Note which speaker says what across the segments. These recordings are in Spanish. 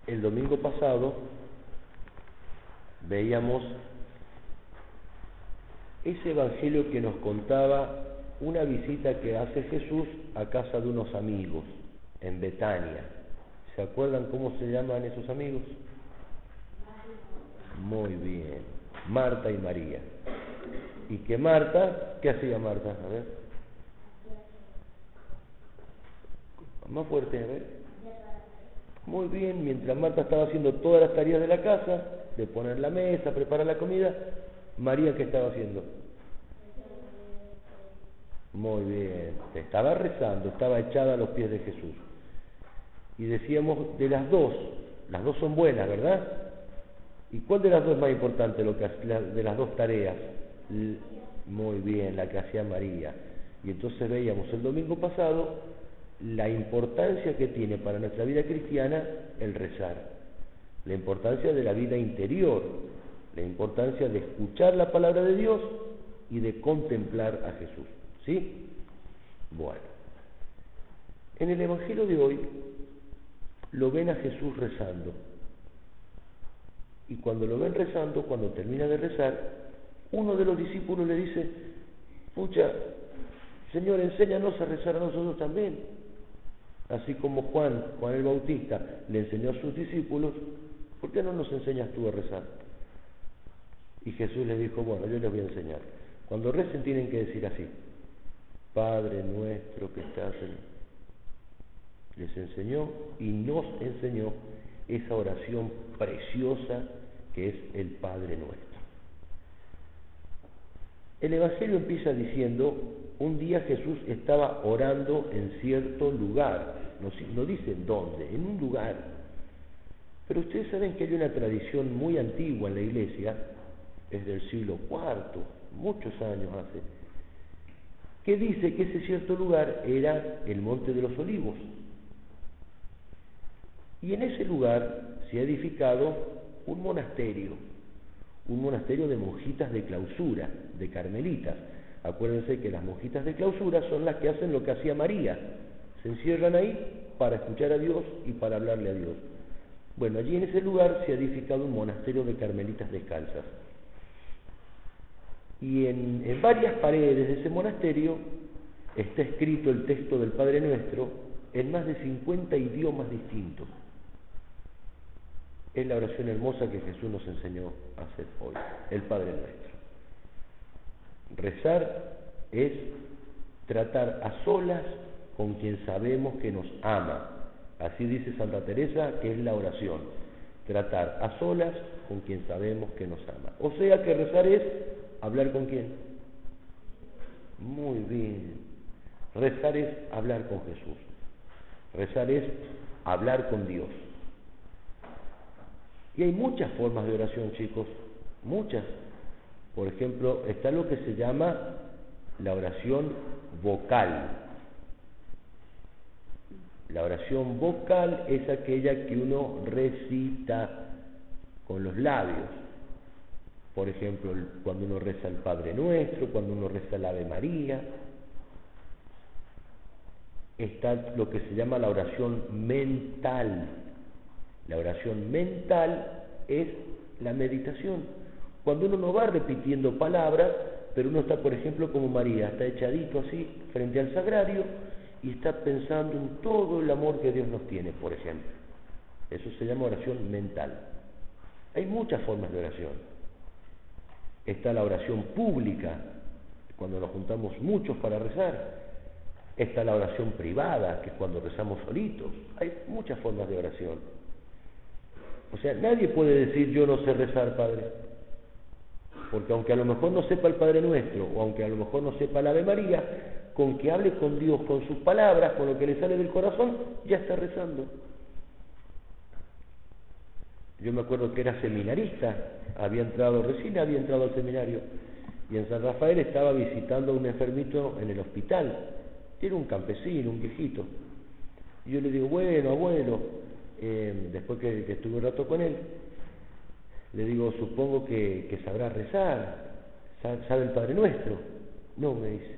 Speaker 1: El domingo pasado veíamos ese evangelio que nos contaba una visita que hace Jesús a casa de unos amigos en Betania. ¿Se acuerdan cómo se llaman esos amigos? Muy bien, Marta y María. Y que Marta, ¿qué hacía Marta? A ver. Más fuerte, a ver. Muy bien, mientras Marta estaba haciendo todas las tareas de la casa, de poner la mesa, preparar la comida, María, ¿qué estaba haciendo? Muy bien, estaba rezando, estaba echada a los pies de Jesús. Y decíamos de las dos son buenas, ¿verdad? ¿Y cuál de las dos es más importante de las dos tareas? Muy bien, la que hacía María. Y entonces veíamos el domingo pasado la importancia que tiene para nuestra vida cristiana el rezar, la importancia de la vida interior, la importancia de escuchar la palabra de Dios y de contemplar a Jesús. ¿Sí? Bueno, en el Evangelio de hoy lo ven a Jesús rezando. Y cuando lo ven rezando, cuando termina de rezar, uno de los discípulos le dice: pucha, Señor, enséñanos a rezar a nosotros también. Así como Juan el Bautista le enseñó a sus discípulos, ¿por qué no nos enseñas tú a rezar? Y Jesús les dijo: bueno, yo les voy a enseñar. Cuando recen tienen que decir así: Padre nuestro que estás en... Les enseñó y nos enseñó esa oración preciosa que es el Padre nuestro. El Evangelio empieza diciendo: un día Jesús estaba orando en cierto lugar. No dice dónde, en un lugar. Pero ustedes saben que hay una tradición muy antigua en la Iglesia, es del siglo IV, muchos años hace, que dice que ese cierto lugar era el Monte de los Olivos. Y en ese lugar se ha edificado un monasterio de monjitas de clausura, de carmelitas. Acuérdense que las monjitas de clausura son las que hacen lo que hacía María, se encierran ahí para escuchar a Dios y para hablarle a Dios. Bueno, allí en ese lugar se ha edificado un monasterio de carmelitas descalzas. Y en varias paredes de ese monasterio está escrito el texto del Padre Nuestro en más de 50 idiomas distintos. Es la oración hermosa que Jesús nos enseñó a hacer hoy, el Padre Nuestro. Rezar es tratar a solas con quien sabemos que nos ama. Así dice Santa Teresa, que es la oración. Tratar a solas con quien sabemos que nos ama. O sea que rezar es hablar con quién. Muy bien. Rezar es hablar con Jesús. Rezar es hablar con Dios. Y hay muchas formas de oración, chicos, muchas. Por ejemplo, está lo que se llama la oración vocal. La oración vocal es aquella que uno recita con los labios. Por ejemplo, cuando uno reza el Padre Nuestro, cuando uno reza el Ave María. Está lo que se llama la oración mental. La oración mental es la meditación. Cuando uno no va repitiendo palabras, pero uno está, por ejemplo, como María, está echadito así frente al sagrario y está pensando en todo el amor que Dios nos tiene, por ejemplo. Eso se llama oración mental. Hay muchas formas de oración. Está la oración pública, cuando nos juntamos muchos para rezar. Está la oración privada, que es cuando rezamos solitos. Hay muchas formas de oración. O sea, nadie puede decir: yo no sé rezar, Padre. Porque aunque a lo mejor no sepa el Padre Nuestro, o aunque a lo mejor no sepa la Ave María, con que hable con Dios, con sus palabras, con lo que le sale del corazón, ya está rezando. Yo me acuerdo que era seminarista, recién había entrado al seminario, y en San Rafael estaba visitando a un enfermito en el hospital. Era un campesino, un viejito. Y yo le digo: bueno, abuelo, después que estuve un rato con él, le digo: supongo que sabrá rezar, sabe el Padre Nuestro. No, me dice.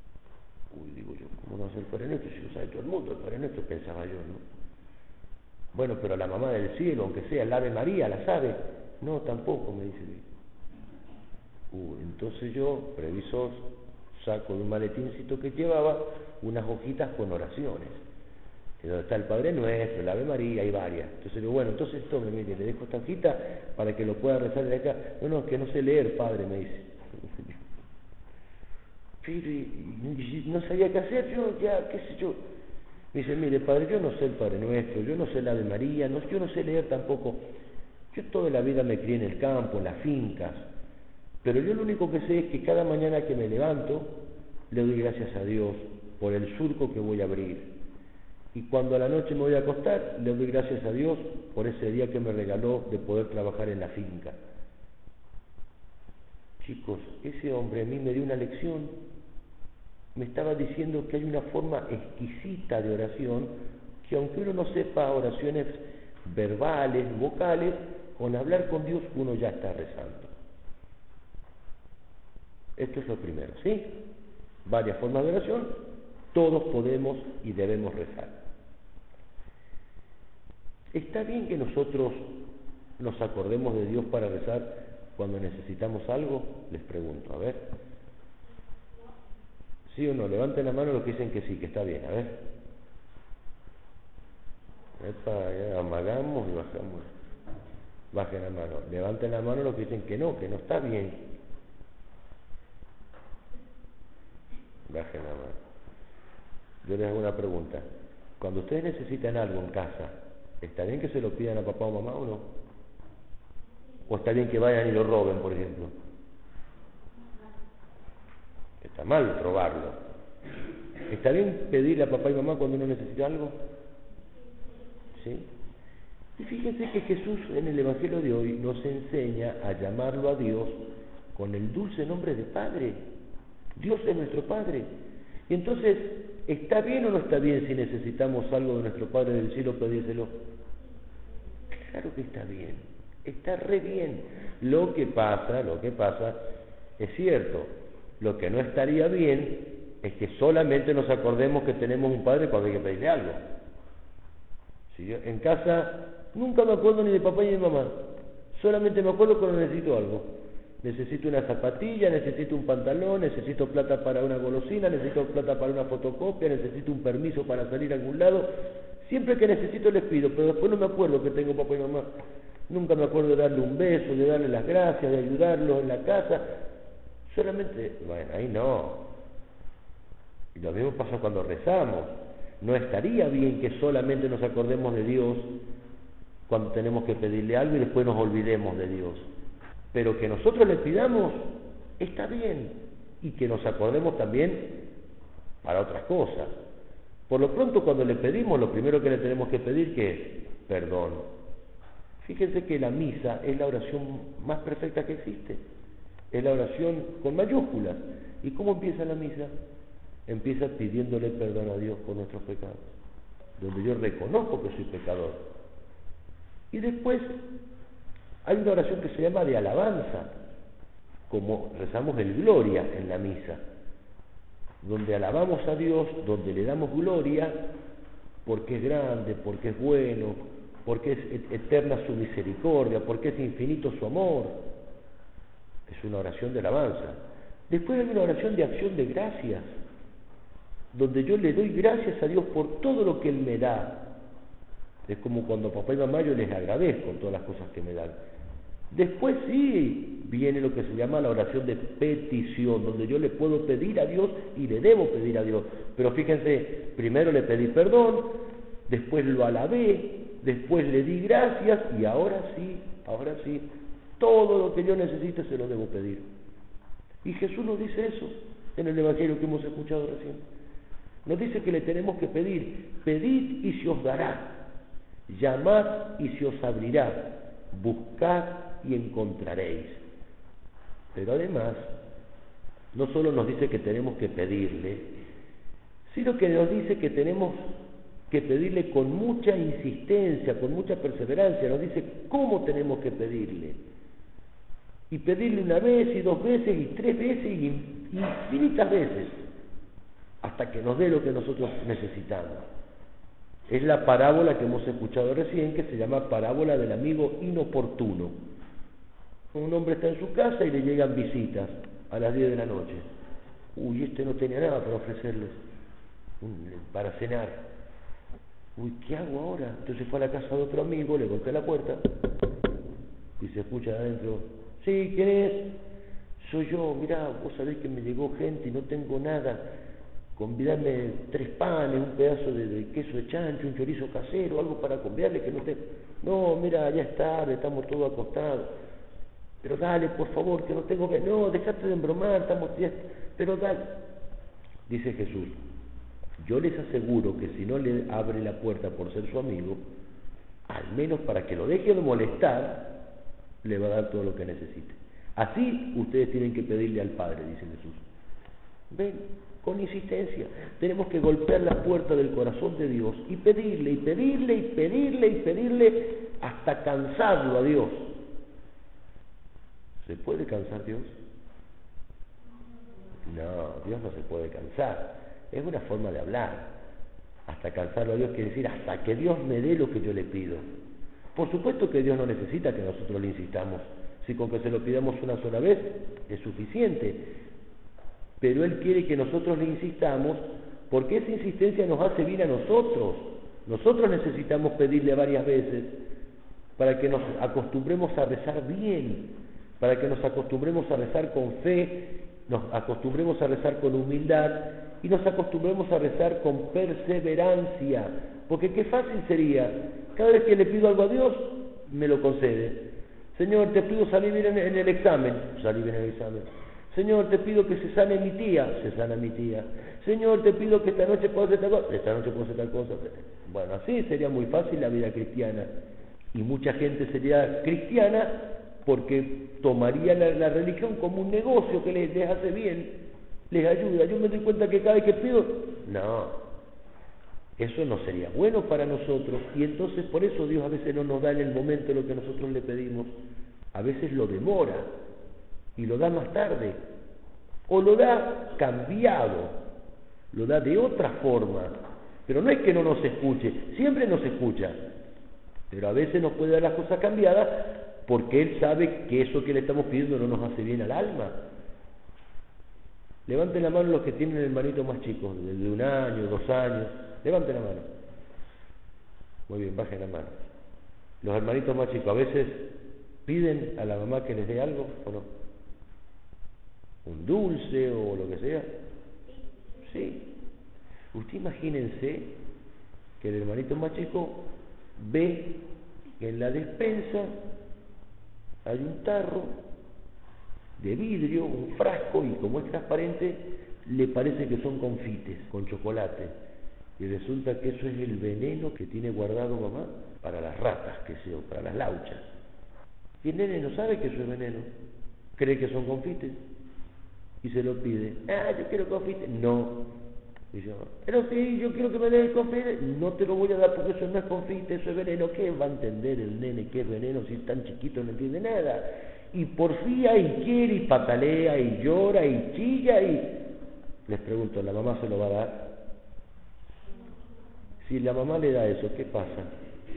Speaker 1: Uy, digo yo, ¿cómo no hace el Padre Nuestro? Si lo sabe todo el mundo, el Padre Nuestro, pensaba yo, ¿no? Bueno, pero la mamá del cielo, aunque sea el Ave María, ¿la sabe? No, tampoco, me dice. Entonces yo, previsor, saco de un maletincito que llevaba unas hojitas con oraciones. Y donde está el Padre Nuestro, el Ave María, hay varias. Entonces digo, bueno, entonces tome, mire, le dejo esta hojita para que lo pueda rezar de acá. No, es que no sé leer, Padre, me dice. Pero no sabía qué hacer, yo ya, qué sé yo. Me dice, mire, Padre, yo no sé el Padre Nuestro, yo no sé el Ave María, yo no sé leer tampoco. Yo toda la vida me crié en el campo, en las fincas, pero yo lo único que sé es que cada mañana que me levanto, le doy gracias a Dios por el surco que voy a abrir. Y cuando a la noche me voy a acostar, le doy gracias a Dios por ese día que me regaló de poder trabajar en la finca. Chicos, ese hombre a mí me dio una lección. Me estaba diciendo que hay una forma exquisita de oración, que aunque uno no sepa oraciones verbales, vocales, con hablar con Dios uno ya está rezando. Esto es lo primero, ¿sí? Varias formas de oración, todos podemos y debemos rezar. ¿Está bien que nosotros nos acordemos de Dios para rezar cuando necesitamos algo? Les pregunto, a ver. ¿Sí o no? Levanten la mano los que dicen que sí, que está bien, a ver. Epa, ya amagamos y bajamos. Bajen la mano. Levanten la mano los que dicen que no está bien. Bajen la mano. Yo les hago una pregunta. Cuando ustedes necesitan algo en casa, ¿está bien que se lo pidan a papá o mamá o no? ¿O está bien que vayan y lo roben, por ejemplo? Está mal robarlo. ¿Está bien pedirle a papá y mamá cuando uno necesita algo? ¿Sí? Y fíjense que Jesús en el Evangelio de hoy nos enseña a llamarlo a Dios con el dulce nombre de Padre. Dios es nuestro Padre. Y entonces, ¿está bien o no está bien si necesitamos algo de nuestro Padre del cielo pedírselo? Claro que está bien, está re bien. Lo que pasa, es cierto, lo que no estaría bien es que solamente nos acordemos que tenemos un Padre cuando hay que pedirle algo. Si yo en casa nunca me acuerdo ni de papá ni de mamá, solamente me acuerdo cuando necesito algo. Necesito una zapatilla, necesito un pantalón, necesito plata para una golosina, necesito plata para una fotocopia, necesito un permiso para salir a algún lado. Siempre que necesito les pido, pero después no me acuerdo que tengo papá y mamá. Nunca me acuerdo de darle un beso, de darle las gracias, de ayudarlos en la casa. Solamente, bueno, ahí no. Y lo mismo pasa cuando rezamos. No estaría bien que solamente nos acordemos de Dios cuando tenemos que pedirle algo y después nos olvidemos de Dios. Pero que nosotros le pidamos, está bien. Y que nos acordemos también para otras cosas. Por lo pronto, cuando le pedimos, lo primero que le tenemos que pedir, ¿qué es? Perdón. Fíjense que la misa es la oración más perfecta que existe. Es la oración con mayúsculas. ¿Y cómo empieza la misa? Empieza pidiéndole perdón a Dios por nuestros pecados, donde yo reconozco que soy pecador. Y después hay una oración que se llama de alabanza, como rezamos el Gloria en la misa, donde alabamos a Dios, donde le damos gloria, porque es grande, porque es bueno, porque es eterna su misericordia, porque es infinito su amor. Es una oración de alabanza. Después hay una oración de acción de gracias, donde yo le doy gracias a Dios por todo lo que Él me da. Es como cuando papá y mamá yo les agradezco todas las cosas que me dan. Después sí viene lo que se llama la oración de petición, donde yo le puedo pedir a Dios y le debo pedir a Dios. Pero fíjense, primero le pedí perdón, después lo alabé, después le di gracias y ahora sí, todo lo que yo necesite se lo debo pedir. Y Jesús nos dice eso en el Evangelio que hemos escuchado recién. Nos dice que le tenemos que pedir: pedid y se os dará, llamad y se os abrirá, buscad y encontraréis. Pero además, no solo nos dice que tenemos que pedirle, sino que nos dice que tenemos que pedirle con mucha insistencia, con mucha perseverancia. Nos dice cómo tenemos que pedirle. Y pedirle una vez y dos veces y tres veces y infinitas veces, hasta que nos dé lo que nosotros necesitamos. Es la parábola que hemos escuchado recién, que se llama parábola del amigo inoportuno. Un hombre está en su casa y le llegan visitas a las 10 de la noche. Uy, este no tenía nada para ofrecerles para cenar. Uy, ¿qué hago ahora? Entonces fue a la casa de otro amigo, le golpea la puerta y se escucha adentro: sí, ¿quién es? Soy yo, mirá, vos sabés que me llegó gente y no tengo nada. Convidame 3 panes, un pedazo de queso de chancho, un chorizo casero, algo para convidarle que no esté. No, mira, ya es tarde, estamos todos acostados. Pero dale, por favor, que no tengo que... No, dejate de embromar, estamos... Pero dale. Dice Jesús: yo les aseguro que si no le abre la puerta por ser su amigo, al menos para que lo deje de molestar, le va a dar todo lo que necesite. Así ustedes tienen que pedirle al Padre, dice Jesús. Ven, con insistencia. Tenemos que golpear la puerta del corazón de Dios y pedirle, y pedirle, y pedirle, y pedirle, hasta cansarlo a Dios. ¿Se puede cansar Dios? No, Dios no se puede cansar. Es una forma de hablar. Hasta cansarlo a Dios quiere decir hasta que Dios me dé lo que yo le pido. Por supuesto que Dios no necesita que nosotros le insistamos. Si con que se lo pidamos una sola vez es suficiente. Pero Él quiere que nosotros le insistamos, porque esa insistencia nos hace bien a nosotros. Nosotros necesitamos pedirle varias veces para que nos acostumbremos a rezar bien, para que nos acostumbremos a rezar con fe, nos acostumbremos a rezar con humildad y nos acostumbremos a rezar con perseverancia. Porque qué fácil sería, cada vez que le pido algo a Dios, me lo concede. Señor, te pido salir bien en el examen, salí bien en el examen. Señor, te pido que se sane mi tía, se sana mi tía. Señor, te pido que esta noche pueda hacer tal cosa, esta noche puedo hacer tal cosa. Bueno, así sería muy fácil la vida cristiana. Y mucha gente sería cristiana porque tomaría la religión como un negocio que les hace bien, les ayuda. Yo me doy cuenta que cada vez que pido, no, eso no sería bueno para nosotros. Y entonces por eso Dios a veces no nos da en el momento lo que nosotros le pedimos. A veces lo demora y lo da más tarde, o lo da cambiado, lo da de otra forma. Pero no es que no nos escuche, siempre nos escucha, pero a veces nos puede dar las cosas cambiadas porque Él sabe que eso que le estamos pidiendo no nos hace bien al alma. Levanten la mano los que tienen hermanitos más chicos, de 1 año, 2 años, levanten la mano. Muy bien, bajen la mano. Los hermanitos más chicos a veces piden a la mamá que les dé algo, ¿o no? Un dulce o lo que sea. Sí. Usted imagínense que el hermanito más chico ve que en la despensa hay un tarro de vidrio, un frasco, y como es transparente, le parece que son confites con chocolate. Y resulta que eso es el veneno que tiene guardado mamá para las ratas, que sea, para las lauchas. Y el nene no sabe que eso es veneno. Cree que son confites. Y se lo pide. Yo quiero confite. No. Dice, pero sí, yo quiero que me dé el confite. No te lo voy a dar porque eso no es confite, eso es veneno. ¿Qué va a entender el nene qué es veneno si es tan chiquito, no entiende nada? Y porfía y quiere y patalea y llora y chilla y... Les pregunto, ¿la mamá se lo va a dar? Si la mamá le da eso, ¿qué pasa?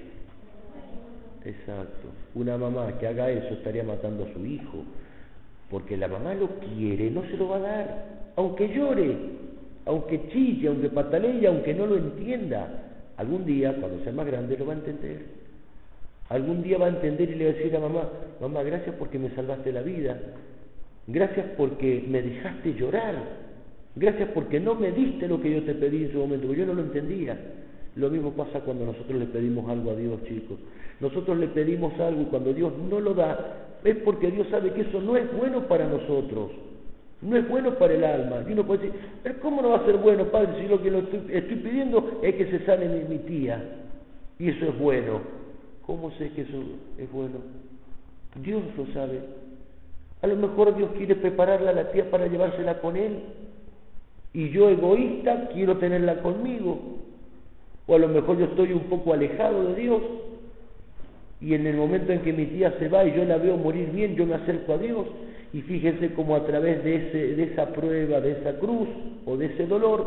Speaker 1: Exacto. Una mamá que haga eso estaría matando a su hijo. Porque la mamá lo quiere, no se lo va a dar, aunque llore, aunque chille, aunque patalee, aunque no lo entienda. Algún día, cuando sea más grande, lo va a entender. Algún día va a entender y le va a decir a mamá: mamá, gracias porque me salvaste la vida, gracias porque me dejaste llorar, gracias porque no me diste lo que yo te pedí en su momento, porque yo no lo entendía. Lo mismo pasa cuando nosotros le pedimos algo a Dios, chicos. Nosotros le pedimos algo y cuando Dios no lo da, es porque Dios sabe que eso no es bueno para nosotros, no es bueno para el alma. Y uno puede decir: pero ¿cómo no va a ser bueno, Padre, si lo que estoy pidiendo es que se sane mi tía? Y eso es bueno. ¿Cómo sé que eso es bueno? Dios lo sabe. A lo mejor Dios quiere prepararla a la tía para llevársela con Él, y yo, egoísta, quiero tenerla conmigo. O a lo mejor yo estoy un poco alejado de Dios, y en el momento en que mi tía se va y yo la veo morir bien, yo me acerco a Dios, y fíjense cómo a través de esa prueba, de esa cruz o de ese dolor,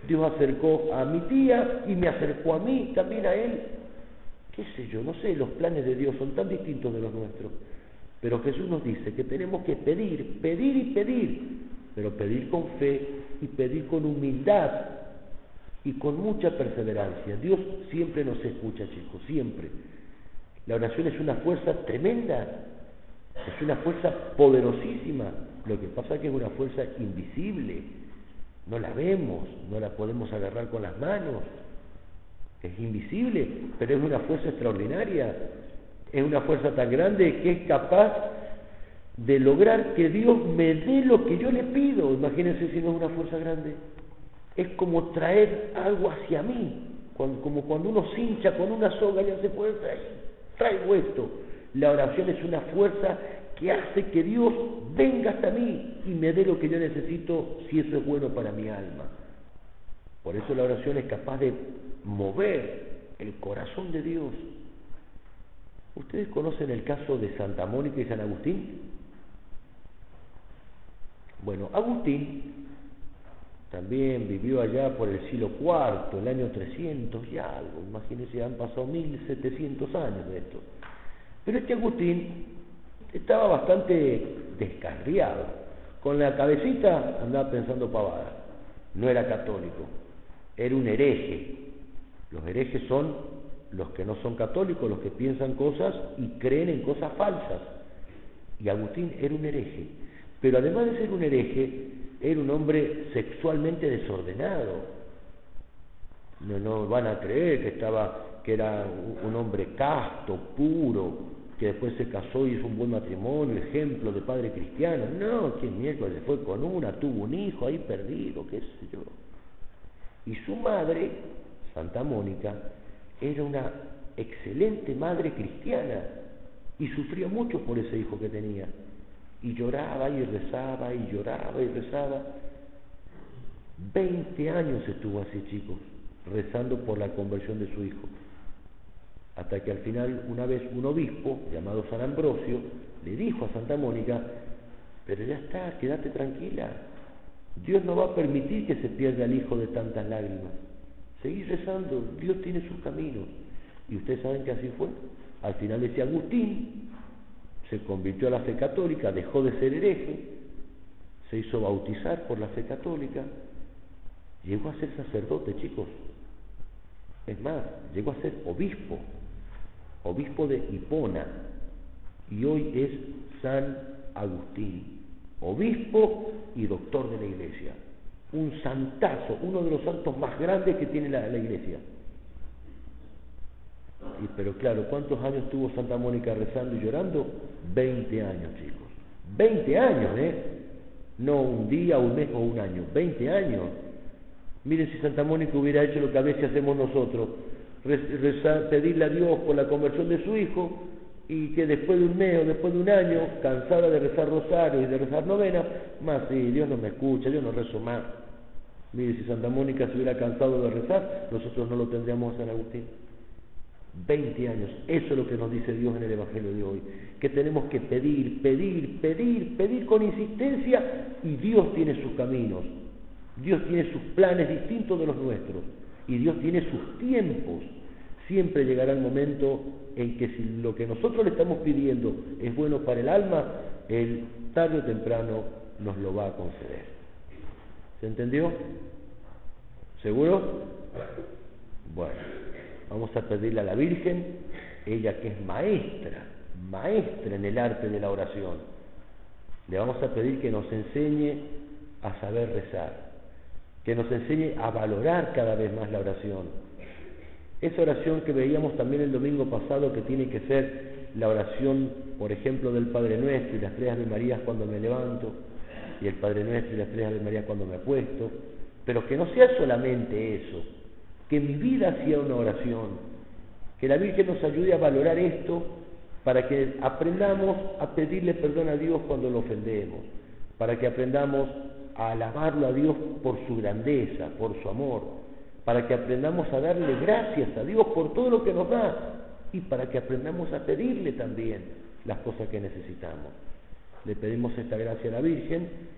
Speaker 1: Dios acercó a mi tía y me acercó a mí, también a él. Qué sé yo, no sé, los planes de Dios son tan distintos de los nuestros. Pero Jesús nos dice que tenemos que pedir, pedir y pedir, pero pedir con fe y pedir con humildad y con mucha perseverancia. Dios siempre nos escucha, chicos, siempre. La oración es una fuerza tremenda, es una fuerza poderosísima. Lo que pasa es que es una fuerza invisible, no la vemos, no la podemos agarrar con las manos. Es invisible, pero es una fuerza extraordinaria. Es una fuerza tan grande que es capaz de lograr que Dios me dé lo que yo le pido. Imagínense si no es una fuerza grande. Es como traer algo hacia mí, como cuando uno cincha con una soga y hace fuerza y traigo esto. La oración es una fuerza que hace que Dios venga hasta mí y me dé lo que yo necesito, si eso es bueno para mi alma. Por eso la oración es capaz de mover el corazón de Dios. ¿Ustedes conocen el caso de Santa Mónica y San Agustín? Bueno, Agustín también vivió allá por el siglo IV, el año 300 y algo. Imagínense, han pasado 1700 años de esto. Pero este Agustín estaba bastante descarriado. Con la cabecita andaba pensando pavadas. No era católico, era un hereje. Los herejes son los que no son católicos, los que piensan cosas y creen en cosas falsas. Y Agustín era un hereje. Pero además de ser un hereje, era un hombre sexualmente desordenado. No van a creer que era un hombre casto, puro, que después se casó y hizo un buen matrimonio, ejemplo de padre cristiano. No, que miércoles fue con una, tuvo un hijo ahí perdido, qué sé yo. Y su madre, Santa Mónica, era una excelente madre cristiana y sufrió mucho por ese hijo que tenía. Y lloraba y rezaba y lloraba y rezaba. 20 años estuvo así, chicos, rezando por la conversión de su hijo. Hasta que al final, una vez, un obispo llamado San Ambrosio le dijo a Santa Mónica: pero ya está, quédate tranquila, Dios no va a permitir que se pierda el hijo de tantas lágrimas. Seguí rezando, Dios tiene sus caminos. Y ustedes saben que así fue. Al final ese Agustín se convirtió a la fe católica, dejó de ser hereje, se hizo bautizar por la fe católica, llegó a ser sacerdote, chicos. Es más, llegó a ser obispo de Hipona, y hoy es San Agustín, obispo y doctor de la Iglesia. Un santazo, uno de los santos más grandes que tiene la Iglesia. Pero claro, ¿cuántos años tuvo Santa Mónica rezando y llorando? 20 años, chicos. 20 años, no un día, un mes o un año, 20 años. Miren si Santa Mónica hubiera hecho lo que a veces hacemos nosotros, rezar, pedirle a Dios por la conversión de su hijo, y que después de un mes o después de un año, cansada de rezar rosario y de rezar novena, más sí, Dios no me escucha, yo no rezo más. Mire, si Santa Mónica se hubiera cansado de rezar, nosotros no lo tendríamos a San Agustín. 20 años, eso es lo que nos dice Dios en el Evangelio de hoy, que tenemos que pedir, pedir, pedir, pedir con insistencia, y Dios tiene sus caminos, Dios tiene sus planes distintos de los nuestros, y Dios tiene sus tiempos. Siempre llegará el momento en que si lo que nosotros le estamos pidiendo es bueno para el alma, Él tarde o temprano nos lo va a conceder. ¿Se entendió? ¿Seguro? Bueno, vamos a pedirle a la Virgen, ella que es maestra en el arte de la oración. Le vamos a pedir que nos enseñe a saber rezar, que nos enseñe a valorar cada vez más la oración. Esa oración que veíamos también el domingo pasado, que tiene que ser la oración, por ejemplo, del Padre Nuestro y las 3 Ave Marías cuando me levanto, y el Padre Nuestro y las 3 Ave Marías cuando me acuesto, pero que no sea solamente eso, que mi vida sea una oración, que la Virgen nos ayude a valorar esto, para que aprendamos a pedirle perdón a Dios cuando lo ofendemos, para que aprendamos a alabarlo a Dios por su grandeza, por su amor, para que aprendamos a darle gracias a Dios por todo lo que nos da, y para que aprendamos a pedirle también las cosas que necesitamos. Le pedimos esta gracia a la Virgen,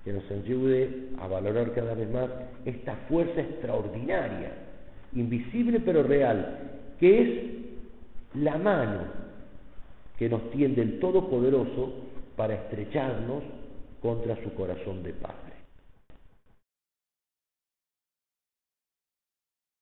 Speaker 1: que nos ayude a valorar cada vez más esta fuerza extraordinaria, invisible pero real, que es la mano que nos tiende el Todopoderoso para estrecharnos contra su corazón de Padre.